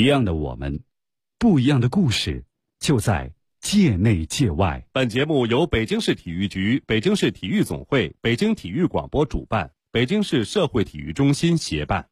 一样的我们，不一样的故事，就在界内界外。 本节目由北京市体育局、北京市体育总会、北京体育广播主办，北京市社会体育中心协办。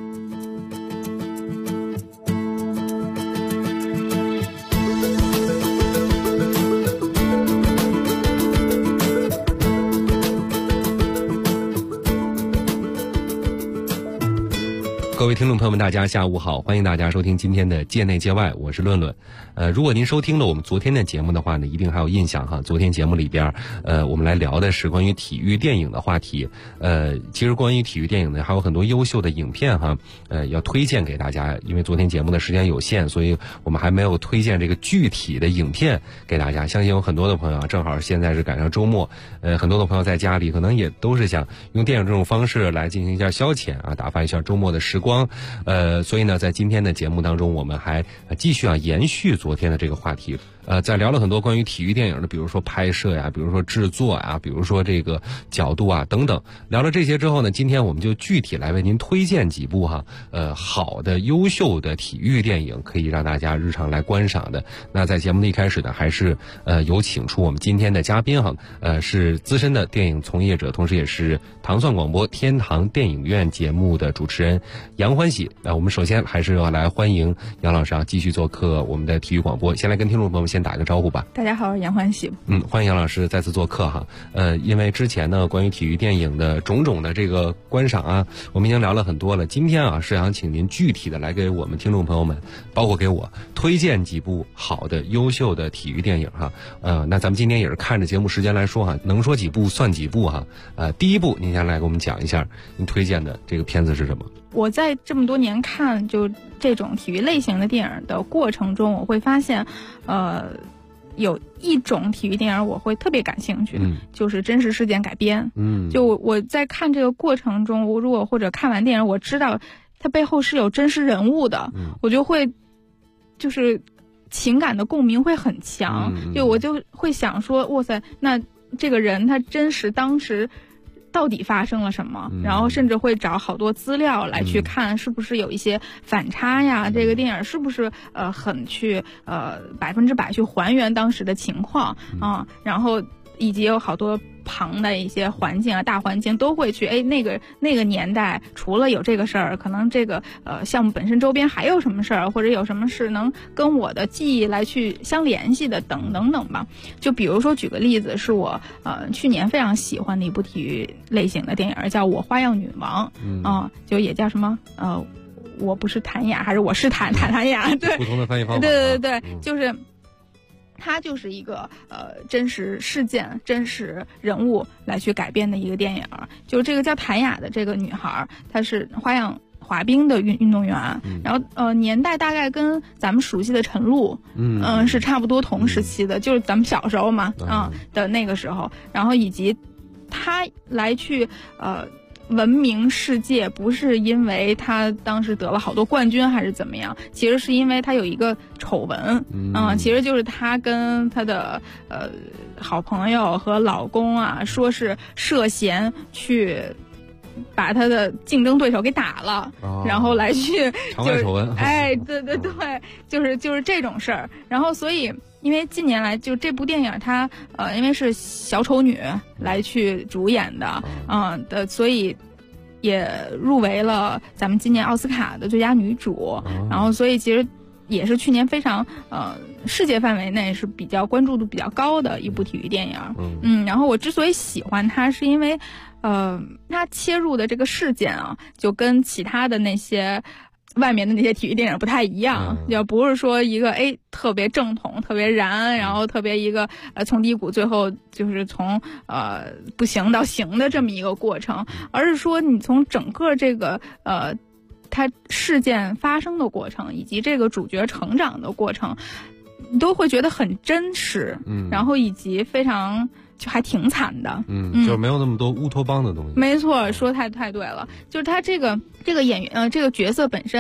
各位听众朋友们，大家下午好，欢迎大家收听今天的界内界外，我是论论。如果您收听了我们昨天的节目的话呢，一定还有印象哈。昨天节目里边，我们来聊的是关于体育电影的话题。其实关于体育电影呢，还有很多优秀的影片哈，要推荐给大家。因为昨天节目的时间有限，所以我们还没有推荐这个具体的影片给大家。相信有很多的朋友啊，正好现在是赶上周末，很多的朋友在家里可能也都是想用电影这种方式来进行一下消遣啊，打发一下周末的时光。所以呢，在今天的节目当中，我们还继续延续昨天的这个话题。在聊了很多关于体育电影的，比如说拍摄呀，比如说制作呀，比如说这个角度啊等等。聊了这些之后呢，今天我们就具体来为您推荐几部好的优秀的体育电影，可以让大家日常来观赏的。那在节目的一开始呢，还是有请出我们今天的嘉宾是资深的电影从业者，同时也是糖蒜广播天堂电影院节目的主持人杨欢喜。我们首先还是要来欢迎杨老师继续做客我们的体育广播。先来跟听众朋友们先打个招呼吧。 大家好，我是杨欢喜。 欢迎杨老师再次做客因为之前呢，关于体育电影的种种的这个观赏我们已经聊了很多了。今天是想请您具体的来给我们听众朋友们，包括给我推荐几部好的优秀的体育电影那咱们今天也是看着节目时间来说能说几部算几部第一部您先来给我们讲一下您推荐的这个片子是什么？ 我在这么多年看就这种体育类型的电影的过程中，我会发现有一种体育电影我会特别感兴趣，就是真实事件改编。就我在看这个过程中，我如果或者看完电影我知道它背后是有真实人物的，我就会就是情感的共鸣会很强，就我就会想说，哇塞，那这个人他真实当时到底发生了什么，然后甚至会找好多资料来去看是不是有一些反差呀，这个电影是不是很去100%去还原当时的情况然后以及有好多旁的一些环境大环境都会去那个年代除了有这个事儿，可能这个项目本身周边还有什么事儿，或者有什么事能跟我的记忆来去相联系的等等等吧。就比如说举个例子，是我去年非常喜欢的一部体育类型的电影，叫《我花样女王》就也叫什么我不是谭雅，还是我是谭雅，对， 不同的翻译方法。 对，就是它就是一个真实事件、真实人物来去改编的一个电影。就这个叫谭雅的这个女孩，她是花样滑冰的运动员，然后年代大概跟咱们熟悉的陈露是差不多同时期的，就是咱们小时候嘛的那个时候。然后以及她来去闻名世界，不是因为他当时得了好多冠军还是怎么样，其实是因为他有一个丑闻其实就是他跟他的好朋友和老公说是涉嫌去把他的竞争对手给打了然后来去场外丑闻对，就是这种事儿。然后所以因为近年来就这部电影它因为是小丑女来去主演的所以也入围了咱们今年奥斯卡的最佳女主然后所以其实也是去年非常世界范围内是比较关注度比较高的一部体育电影然后我之所以喜欢它是因为它切入的这个事件就跟其他的那些外面的那些体育电影不太一样，要不是说一个特别正统特别燃，然后特别一个从低谷最后就是从不行到行的这么一个过程，而是说你从整个这个它事件发生的过程以及这个主角成长的过程，你都会觉得很真实然后以及非常就还挺惨的就是没有那么多乌托邦的东西。 没错，说太对了，就是他这个演员这个角色本身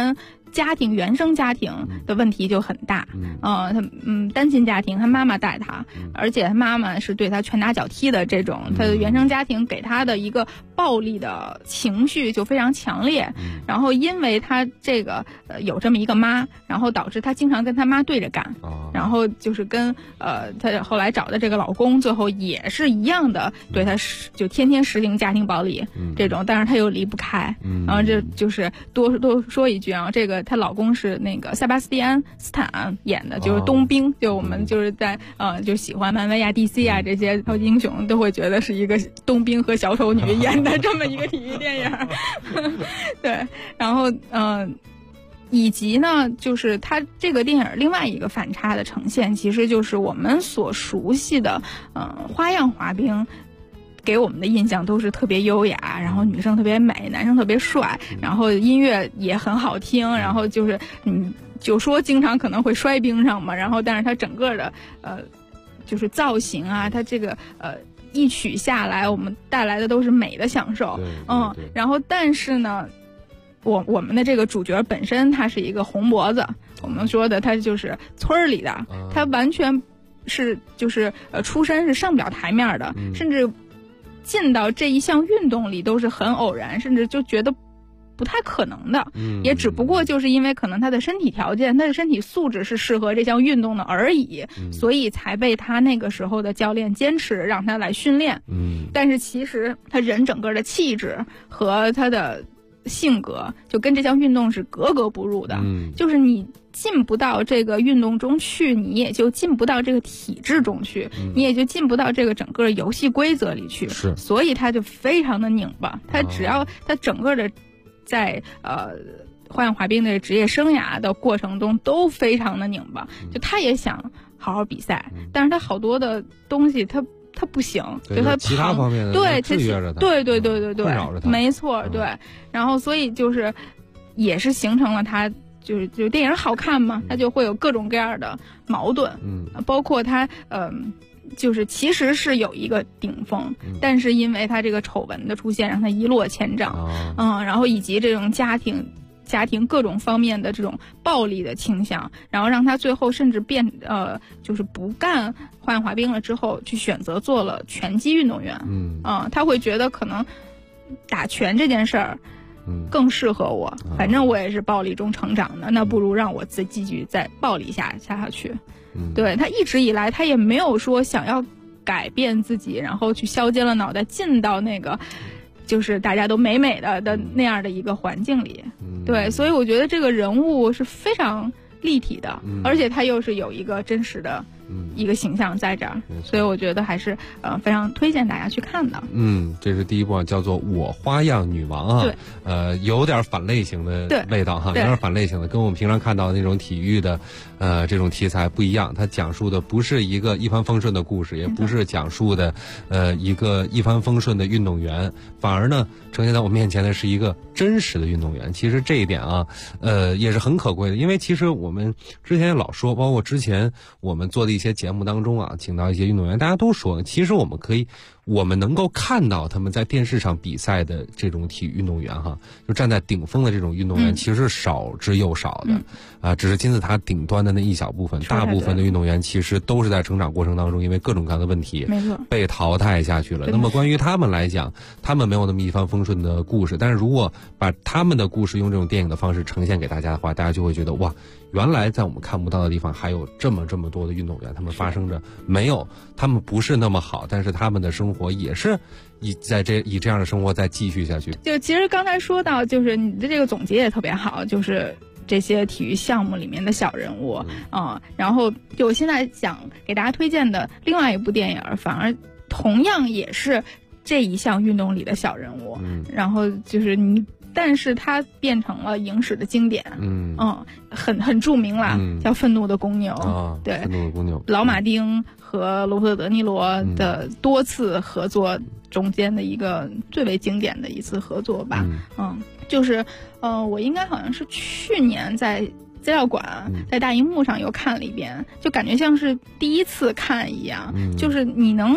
家庭原生家庭的问题就很大。他单亲家庭，他妈妈带他，而且他妈妈是对他拳打脚踢的这种，他的原生家庭给他的一个暴力的情绪就非常强烈。然后因为他这个有这么一个妈，然后导致他经常跟他妈对着干。然后就是跟他后来找的这个老公，最后也是一样的对他就天天实行家庭暴力这种，但是他又离不开。然后这就是多说一句啊，这个她老公是那个塞巴斯蒂安·斯坦演的，就是冬兵。就我们就是在就喜欢漫威啊、DC 啊这些超级英雄，都会觉得是一个冬兵和小丑女演的这么一个体育电影。对，然后以及呢，就是它这个电影另外一个反差的呈现，其实就是我们所熟悉的花样滑冰。给我们的印象都是特别优雅，然后女生特别美，男生特别帅，然后音乐也很好听，然后就是就说经常可能会摔冰上嘛，然后但是它整个的就是造型啊，它这个一曲下来，我们带来的都是美的享受。然后但是呢，我们的这个主角本身他是一个红脖子，我们说的他就是村里的，他完全是就是出身是上不了台面的，甚至进到这一项运动里都是很偶然，甚至就觉得不太可能的。也只不过就是因为可能他的身体条件，他的身体素质是适合这项运动的而已，所以才被他那个时候的教练坚持让他来训练。但是其实他人整个的气质和他的性格就跟这项运动是格格不入的。就是你进不到这个运动中去，你也就进不到这个体制中去，你也就进不到这个整个游戏规则里去。所以他就非常的拧巴。他只要他整个的在花样滑冰的职业生涯的过程中都非常的拧巴。就他也想好好比赛，但是他好多的东西他不行，就他其他方面的对制约着他， 对， 困扰着他， 没错，对。然后所以就是也是形成了他就是电影好看嘛，他就会有各种各样的矛盾。包括他就是其实是有一个顶峰，但是因为他这个丑闻的出现，让他一落千丈。然后以及这种家庭各种方面的这种暴力的倾向，然后让他最后甚至就是不干花样滑冰了之后，去选择做了拳击运动员。他会觉得可能打拳这件事儿更适合我，反正我也是暴力中成长的，那不如让我继续在暴力下去。对，他一直以来他也没有说想要改变自己，然后去削尖了脑袋进到那个就是大家都美美的那样的一个环境里。对，所以我觉得这个人物是非常立体的，而且他又是有一个真实的一个形象在这儿，所以我觉得还是非常推荐大家去看的。 这是第一部，叫做《我花样女王》啊。 对， 有点反类型的味道哈，有点反类型的，跟我们平常看到的那种体育的这种题材不一样。它讲述的不是一个一帆风顺的故事，也不是讲述的一个一帆风顺的运动员，反而呢呈现在我面前的是一个真实的运动员。其实这一点啊，也是很可贵的，因为其实我们之前老说，包括之前我们做的一些节目当中啊，请到一些运动员，大家都说，其实我们能够看到他们在电视上比赛的这种体育运动员哈，就站在顶峰的这种运动员，其实少之又少的。只是金字塔顶端的那一小部分，大部分的运动员其实都是在成长过程当中，因为各种各样的问题， 没错， 被淘汰下去了。那么关于他们来讲，他们没有那么一帆风顺的故事，但是如果把他们的故事用这种电影的方式呈现给大家的话，大家就会觉得哇，原来在我们看不到的地方还有这么多的运动员，他们发生着他们不是那么好，但是他们的生活也是以这样的生活再继续下去。 就其实刚才说到，就是你的这个总结也特别好，就是这些体育项目里面的小人物然后就我现在想给大家推荐的另外一部电影，反而同样也是这一项运动里的小人物，然后就是但是它变成了影史的经典，很著名啦，叫《愤怒的公牛》。对， 愤怒的公牛， 老马丁和罗伯特·德尼罗的多次合作中间的一个最为经典的一次合作吧。就是我应该好像是去年在资料馆在大荧幕上又看了一遍，就感觉像是第一次看一样，就是你能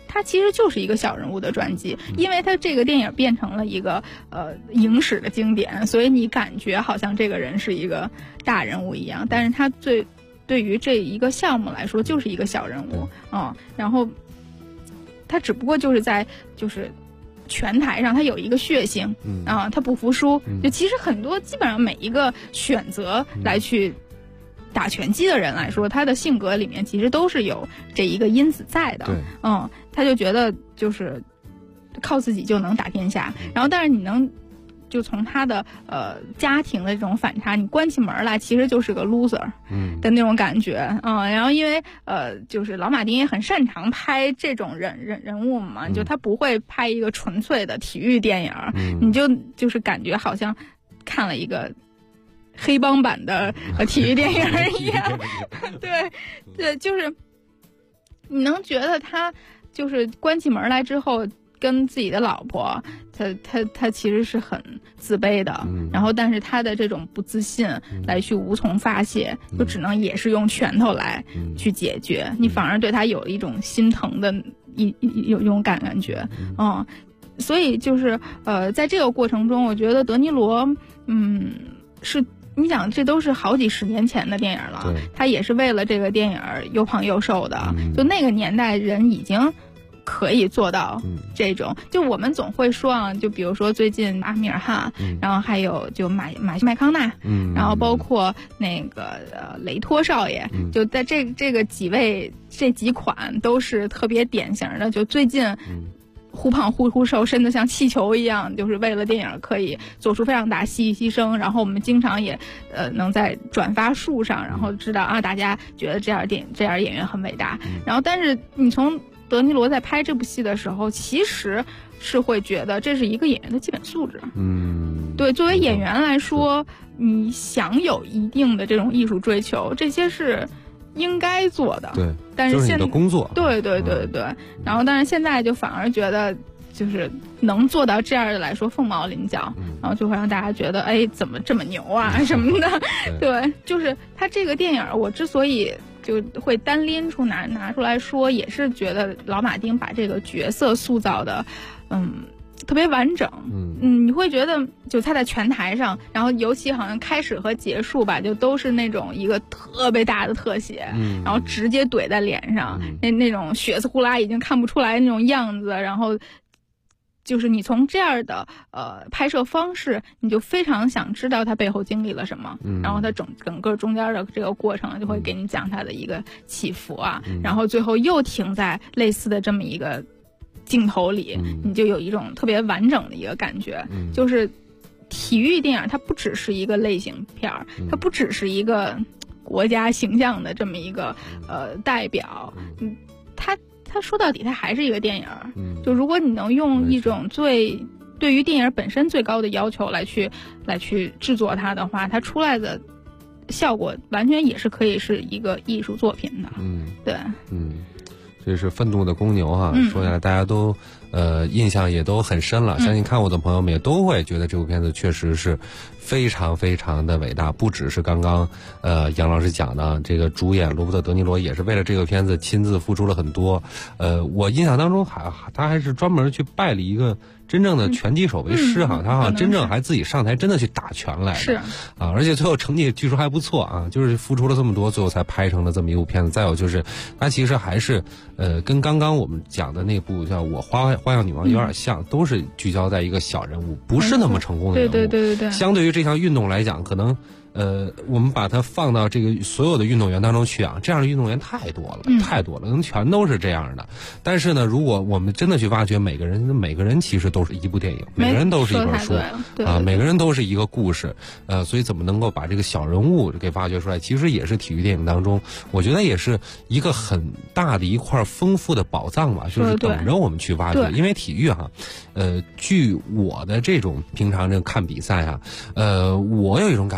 它其实就是一个小人物的传记，因为它这个电影变成了一个影史的经典，所以你感觉好像这个人是一个大人物一样，但是他对于这一个项目来说就是一个小人物然后他只不过就是在拳台上他有一个血性他不服输，就其实很多基本上每一个选择来去打拳击的人来说，他的性格里面其实都是有这一个因子在的。他就觉得就是靠自己就能打天下，然后但是你能就从他的家庭的这种反差，你关起门来其实就是个 loser 的那种感觉然后因为就是老马丁也很擅长拍这种人物嘛，就他不会拍一个纯粹的体育电影你就是感觉好像看了一个黑帮版的体育电影一样对，就是你能觉得他就是关起门来之后跟自己的老婆他其实是很自卑的然后但是他的这种不自信来去无从发泄就只能也是用拳头来去解决你反而对他有一种心疼的有一种感觉所以就是在这个过程中我觉得德尼罗是你想这都是好几十年前的电影了，他也是为了这个电影又胖又瘦的就那个年代人已经可以做到这种就我们总会说就比如说最近阿米尔汗然后还有就马西麦康纳然后包括那个雷托少爷就在这个这几款都是特别典型的就最近忽胖忽瘦身得像气球一样就是为了电影可以做出非常大牺牲然后我们经常也能在转发数上然后知道大家觉得这样演员很伟大然后但是你从德尼罗在拍这部戏的时候其实是会觉得这是一个演员的基本素质对作为演员来说你想有一定的这种艺术追求这些是应该做的对但是就是你的工作对然后但是现在就反而觉得就是能做到这样的来说凤毛麟角然后就会让大家觉得怎么这么牛什么的对就是他这个电影我之所以就会单拎出拿出来说也是觉得老马丁把这个角色塑造的特别完整你会觉得就他在拳台上然后尤其好像开始和结束吧就都是那种一个特别大的特写然后直接怼在脸上那种血丝呼啦已经看不出来那种样子然后就是你从这样的拍摄方式你就非常想知道他背后经历了什么然后他整个中间的这个过程就会给你讲他的一个起伏然后最后又停在类似的这么一个镜头里你就有一种特别完整的一个感觉就是体育电影它不只是一个类型片它不只是一个国家形象的这么一个代表它说到底它还是一个电影就如果你能用一种对于电影本身最高的要求来去制作它的话它出来的效果完全也是可以是一个艺术作品的对这是愤怒的公牛说下来大家都印象也都很深了相信看过的朋友们也都会觉得这部片子确实是非常非常的伟大不只是刚刚杨老师讲的这个主演罗伯特·德尼罗也是为了这个片子亲自付出了很多我印象当中他还是专门去拜了一个真正的拳击手为师他好像真正还自己上台真的去打拳来是而且最后成绩据说还不错就是付出了这么多最后才拍成了这么一部片子再有就是他其实还是跟刚刚我们讲的那部叫我花样女王有点像都是聚焦在一个小人物不是那么成功的人物对相对于这项运动来讲可能我们把它放到这个所有的运动员当中去这样的运动员太多了可能全都是这样的但是呢如果我们真的去挖掘每个人其实都是一部电影每个人都是一本书每个人都是一个故事所以怎么能够把这个小人物给挖掘出来其实也是体育电影当中我觉得也是一个很大的一块丰富的宝藏吧就是等着我们去挖掘因为体育据我的这种平常这看比赛我有一种感觉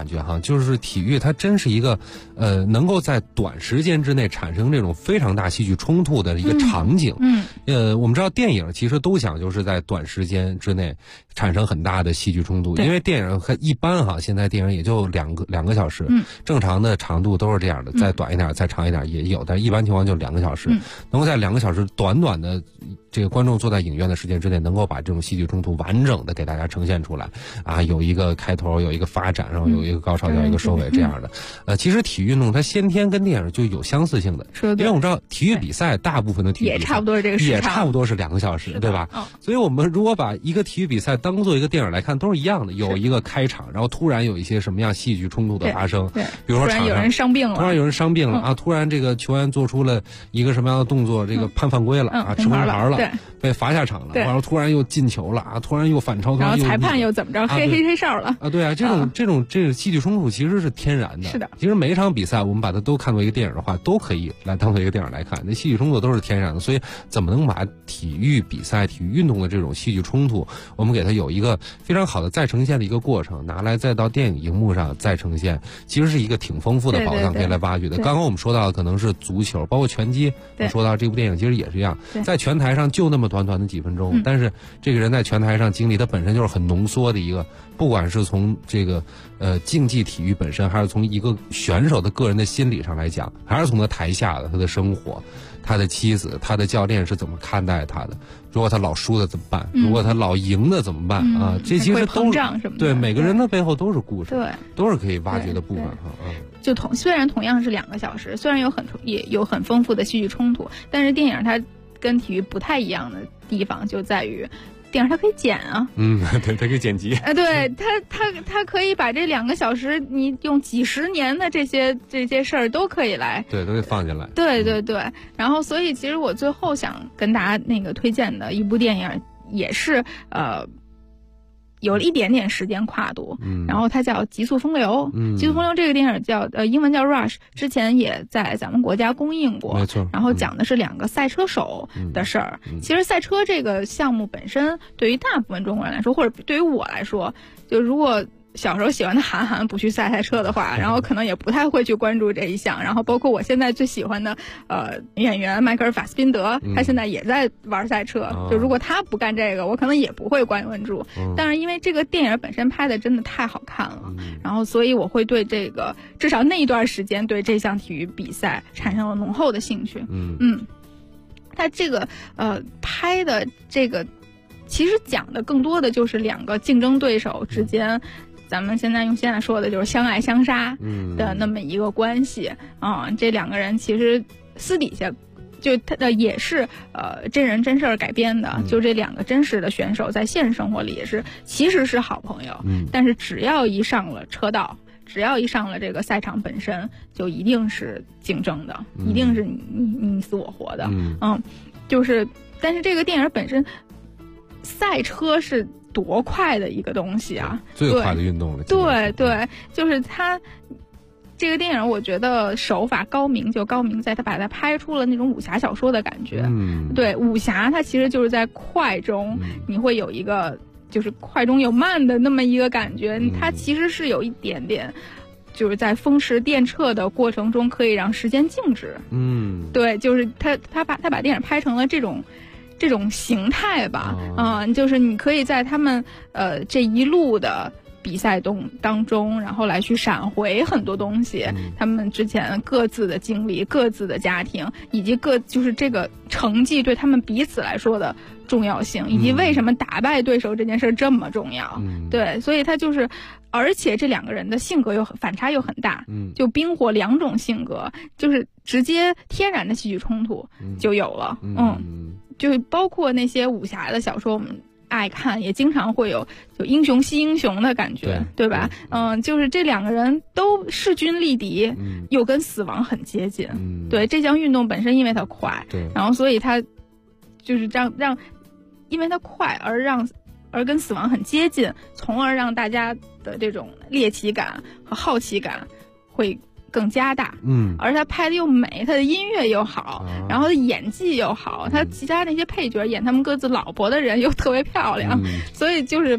就是体育它真是一个能够在短时间之内产生这种非常大戏剧冲突的一个场景。我们知道电影其实都讲究是在短时间之内产生很大的戏剧冲突，因为电影一般现在电影也就两个小时，正常的长度都是这样的，再短一点再长一点也有，但一般情况就2个小时，能够在2个小时短的这个观众坐在影院的时间之内，能够把这种戏剧冲突完整的给大家呈现出来啊，有一个开头，有一个发展，然后有一个高潮，有一个收尾这样的。其实体育运动它先天跟电影就有相似性的，因为我们知道体育比赛大部分的体育比赛也差不多是这个时长， 也差不多是2个小时，对吧？所以我们如果把一个体育比赛当做一个电影来看，都是一样的，有一个开场，然后突然有一些什么样戏剧冲突的发生， 对， 比如说突然有人伤病了， 突然这个球员做出了一个什么样的动作，这个判犯规了吃红牌了，被罚下场了，然后突然又进球了突然又反超， 然后裁判又怎么着黑哨了对啊，这种戏剧冲突其实是天然的。 是的， 其实每一场比赛我们把它都看作一个电影的话，都可以来当做一个电影来看，那戏剧冲突都是天然的。所以怎么能把体育比赛、体育运动的这种戏剧冲突，我们给它有一个非常好的再呈现的一个过程，拿来再到电影荧幕上再呈现，其实是一个挺丰富的宝藏可以来挖掘的。刚刚我们说到的可能是足球，包括拳击，我们说到这部电影其实也是一样，在拳台上就那么短的几分钟，但是这个人在拳台上经历，他本身就是很浓缩的一个，不管是从这个竞技体育本身，还是从一个选手的个人的心理上来讲，还是从他台下的他的生活，他的妻子，他的教练是怎么看待他的，如果他老输了怎么办，如果他老赢了怎么办这其实都对每个人的背后都是故事， 对， 都是可以挖掘的部分就虽然同样是2个小时，虽然也有很丰富的戏剧冲突，但是电影它跟体育不太一样的地方就在于，电影它可以剪对，它可以剪辑对，它可以把这2个小时，你用几十年的这些事儿都可以来， 对，都可以放进来， 对，然后所以其实我最后想跟大家推荐的一部电影也是有了一点点时间跨度，然后它叫《极速风流》。极速风流这个电影叫英文叫 Rush， 之前也在咱们国家公映过， 没错。 然后讲的是2个赛车手的事儿。其实赛车这个项目本身，对于大部分中国人来说，或者对于我来说，就如果小时候喜欢的韩寒不去赛车的话，然后可能也不太会去关注这一项。然后包括我现在最喜欢的演员迈克尔·法斯宾德，他现在也在玩赛车。就如果他不干这个，我可能也不会关注。但是因为这个电影本身拍的真的太好看了，然后所以我会对这个至少那一段时间对这项体育比赛产生了浓厚的兴趣。他这个拍的这个其实讲的更多的就是2个竞争对手之间。咱们现在用现在说的就是相爱相杀的那么一个关系这2个人其实私底下就他也是真人真事儿改编的，就这2个真实的选手在现实生活里也是其实是好朋友，但是只要一上了车道，只要一上了这个赛场本身，就一定是竞争的，一定是你死我活的，就是但是这个电影本身，赛车是多快的一个东西啊！ 最快的运动了。 对，就是它这个电影，我觉得手法高明，就高明在它把它拍出了那种武侠小说的感觉。对，武侠它其实就是在快中，你会有一个就是快中有慢的那么一个感觉，它其实是有一点点。就是在风驰电掣的过程中，可以让时间静止。对，就是他把电影拍成了这种形态吧。就是你可以在他们这一路的比赛当中，然后来去闪回很多东西，他们之前各自的经历、各自的家庭，以及就是这个成绩对他们彼此来说的重要性，以及为什么打败对手这件事这么重要。对，所以他就是。而且这2个人的性格反差又很大，就冰火2种性格，就是直接天然的戏剧冲突就有了。就包括那些武侠的小说，我们爱看，也经常会有就英雄惜英雄的感觉，对吧？就是这2个人都势均力敌，又跟死亡很接近。对，这项运动本身因为它快，然后所以它就是让因为它快而跟死亡很接近，从而让大家的这种猎奇感和好奇感会更加大。而他拍的又美，他的音乐又好，然后他演技又好，他其他那些配角演他们各自老婆的人又特别漂亮，所以就是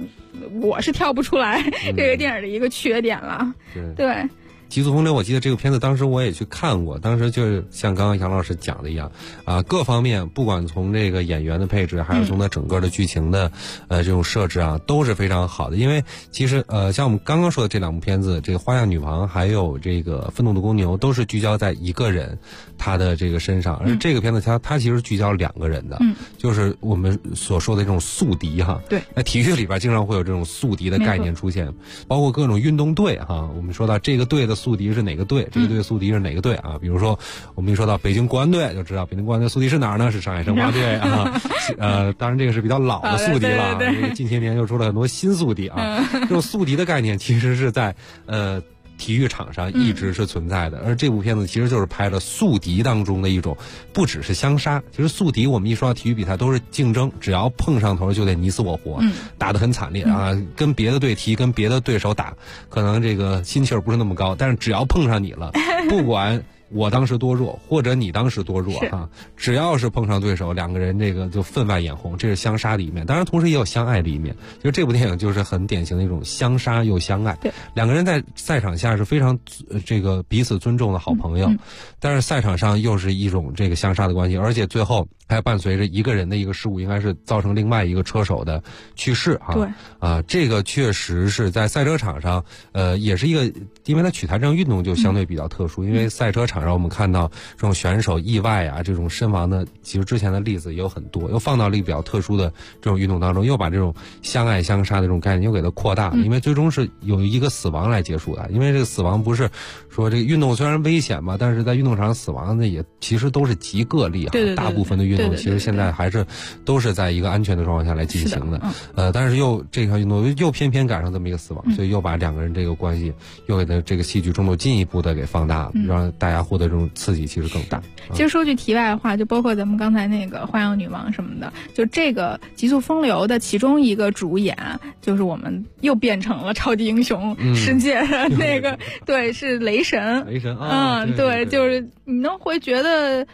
我是挑不出来这个电影的一个缺点了。对。 极速风流，我记得这个片子当时我也去看过，当时就是像刚刚杨老师讲的一样，各方面不管从这个演员的配置，还是从它整个的剧情的这种设置啊，都是非常好的。因为其实像我们刚刚说的这两部片子，这个《花样女王》还有这个《愤怒的公牛》，都是聚焦在一个人他的这个身上，而这个片子它其实聚焦两个人的，就是我们所说的这种宿敌哈。 对， 那体育里边经常会有这种宿敌的概念出现，包括各种运动队哈。我们说到这个队的宿敌是哪个队，这个队的宿敌是哪个队啊？比如说我们一说到北京国安队，就知道北京国安队宿敌是哪儿呢？是上海申花队啊。当然这个是比较老的宿敌了，因为近些年又出了很多新宿敌啊。这种宿敌的概念其实是在体育场上一直是存在的，而这部片子其实就是拍了宿敌当中的一种，不只是相杀。其实宿敌我们一说到体育比赛都是竞争，只要碰上头就得你死我活，打得很惨烈啊。跟别的队踢，跟别的对手打，可能这个心气儿不是那么高，但是只要碰上你了，不管我当时多弱，或者你当时多弱哈，只要是碰上对手，两个人这个就分外眼红，这是相杀的一面。当然，同时也有相爱的一面。就这部电影就是很典型的一种相杀又相爱。两个人在赛场下是非常这个彼此尊重的好朋友，但是赛场上又是一种这个相杀的关系，而且最后还伴随着一个人的一个失误，应该是造成另外一个车手的去世哈。 对这个确实是在赛车场上，也是一个，因为它曲台这项运动就相对比较特殊，因为赛车场让我们看到这种选手意外啊，这种身亡的，其实之前的例子也有很多，又放到了一个比较特殊的这种运动当中，又把这种相爱相杀的这种概念又给它扩大了，因为最终是有一个死亡来结束的。因为这个死亡不是说这个运动虽然危险嘛，但是在运动场死亡的也其实都是极个例啊。大部分的运动其实现在还是都是在一个安全的状况下来进行的。但是又这项运动又偏偏赶上这么一个死亡，所以又把两个人这个关系又给它这个戏剧中度进一步的给放大了，让大家获得这种刺激其实更大。 其实说句题外话，就包括咱们刚才那个花样女王什么的，就这个极速风流的其中一个主演，就是我们又变成了超级英雄世界的那个，对，是雷神。 雷神啊， 对，就是你能会觉得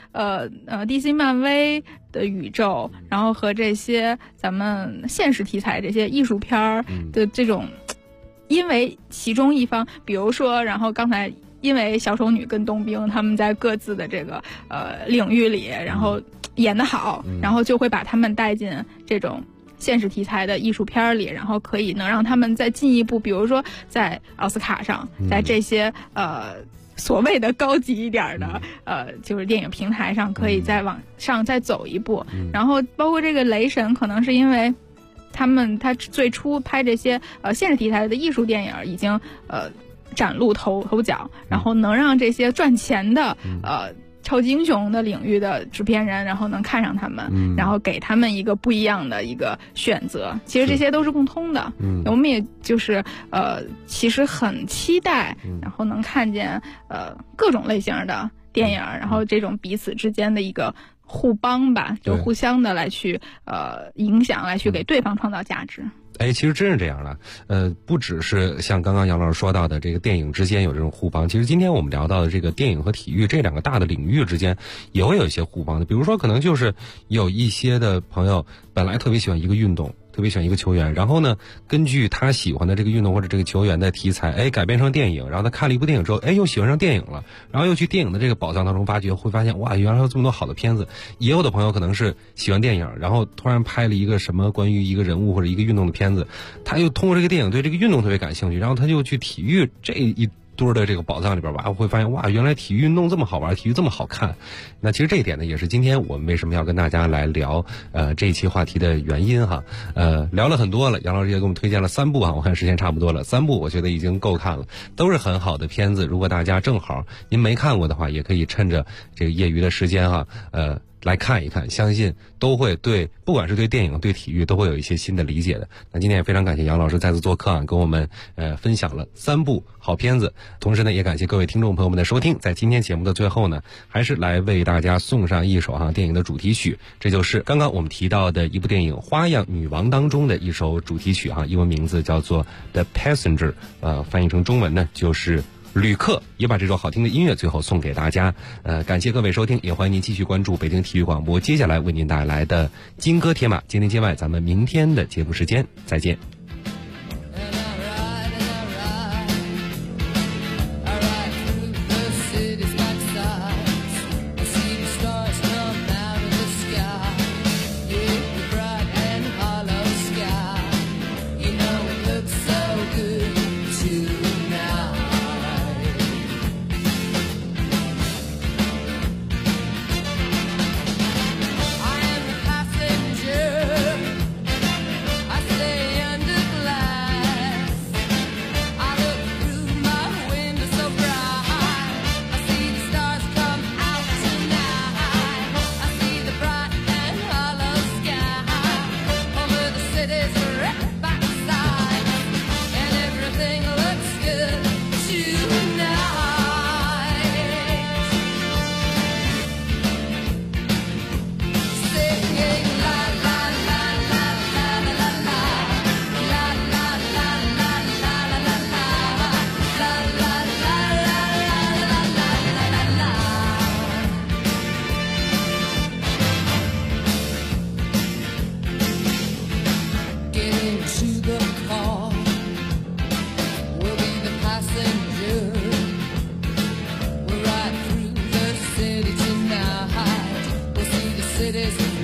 DC 漫威的宇宙，然后和这些咱们现实题材这些艺术片的这种，因为其中一方，比如说，然后刚才因为小丑女跟冬兵他们在各自的这个领域里，然后演得好，然后就会把他们带进这种现实题材的艺术片里，然后可以能让他们再进一步，比如说在奥斯卡上，在这些所谓的高级一点的就是电影平台上，可以再往上再走一步。然后包括这个雷神，可能是因为他最初拍这些现实题材的艺术电影已经崭露头角，然后能让这些赚钱的超级英雄的领域的制片人，然后能看上他们，然后给他们一个不一样的一个选择。其实这些都是共通的。我们也就是其实很期待，然后能看见各种类型的电影，然后这种彼此之间的一个互帮吧，就互相的来去影响，来去给对方创造价值。 其实真是这样的，不只是像刚刚杨老师说到的这个电影之间有这种互帮，其实今天我们聊到的这个电影和体育这两个大的领域之间也会有一些互帮的。比如说可能就是有一些的朋友本来特别喜欢一个运动，特别喜欢一个球员，然后呢根据他喜欢的这个运动或者这个球员的题材改编成电影，然后他看了一部电影之后又喜欢上电影了，然后又去电影的这个宝藏当中会发现哇，原来有这么多好的片子。也有的朋友可能是喜欢电影，然后突然拍了一个什么关于一个人物或者一个运动的片子，他又通过这个电影对这个运动特别感兴趣，然后他就去体育这一堆的这个宝藏里边吧，会发现哇，原来体育运动这么好玩，体育这么好看。那其实这一点呢，也是今天我们为什么要跟大家来聊这一期话题的原因哈。聊了很多了，杨老师也给我们推荐了3部哈，我看时间差不多了，3部我觉得已经够看了，都是很好的片子。如果大家正好您没看过的话，也可以趁着这个业余的时间哈，来看一看，相信都会对，不管是对电影对体育都会有一些新的理解的。那今天也非常感谢杨老师再次做客跟我们分享了3部好片子，同时呢也感谢各位听众朋友们的收听。在今天节目的最后呢，还是来为大家送上一首电影的主题曲，这就是刚刚我们提到的一部电影《花样女王》当中的一首主题曲英文名字叫做 The Passenger， 翻译成中文呢就是旅客，也把这首好听的音乐最后送给大家。感谢各位收听，也欢迎您继续关注北京体育广播接下来为您带来的金戈铁马。今天街外，咱们明天的节目时间再见。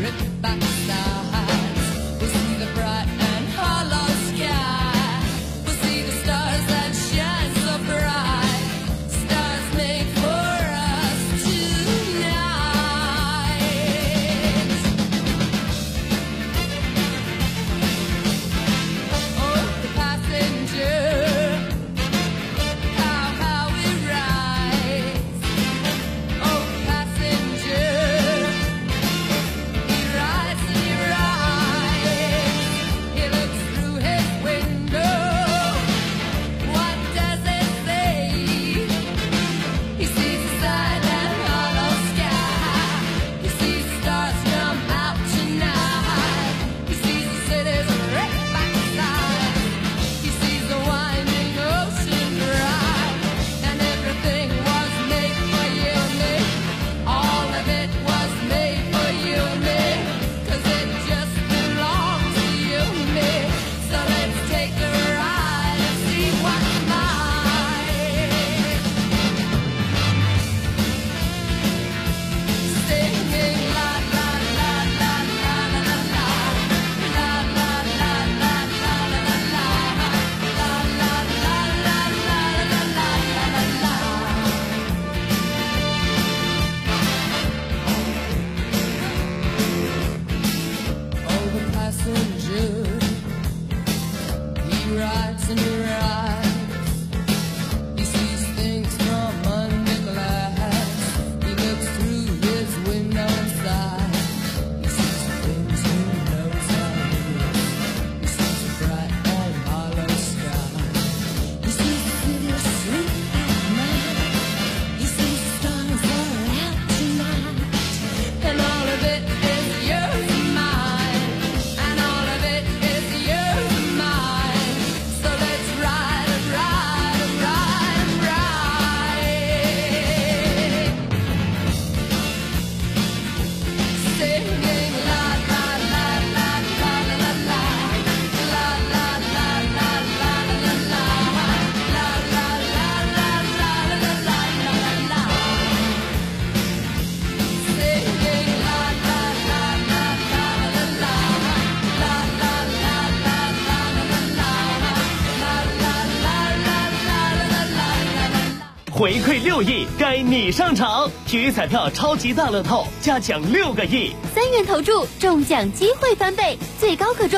回馈6亿，该你上场！体育彩票超级大乐透加奖6个亿 ，3元投注中奖机会翻倍，最高可中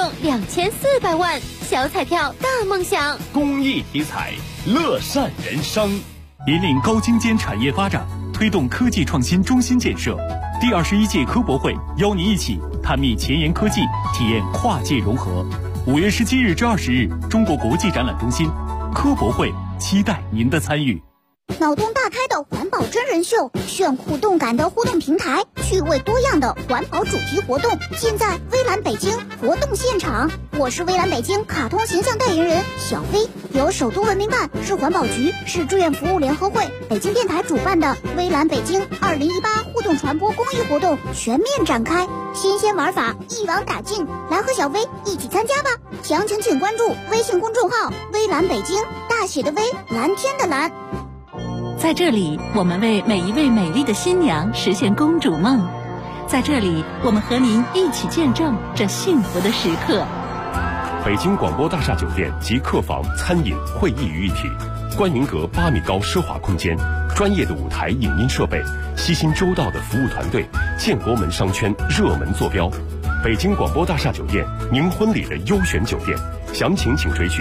2400万。小彩票大梦想， 公益体彩，乐善人生， 引领高精尖产业发展，推动科技创新中心建设。第21届科博会邀您一起探秘前沿科技，体验跨界融合。5月17日至20日，中国国际展览中心科博会，期待您的参与。 脑洞大开的环保真人秀，炫酷动感的互动平台，趣味多样的环保主题活动，现在微蓝北京活动现场。我是微蓝北京卡通形象代言人小飞，由首都文明办、市环保局、市志愿服务联合会、北京电台主办的微蓝北京2018互动传播公益活动全面展开，新鲜玩法一网打尽，来和小飞一起参加吧！详情请关注微信公众号微蓝北京，大写的微，蓝天的蓝。 在这里，我们为每一位美丽的新娘实现公主梦。在这里，我们和您一起见证这幸福的时刻。 北京广播大厦酒店集客房、餐饮、会议于一体，观云阁8米高奢华空间，专业的舞台影音设备，悉心周到的服务团队，建国门商圈热门坐标。北京广播大厦酒店，您婚礼的优选酒店，详情请垂询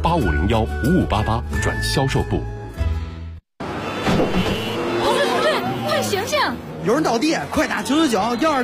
85015588转销售部。 同志，快醒醒！ 有人倒地，快打999，123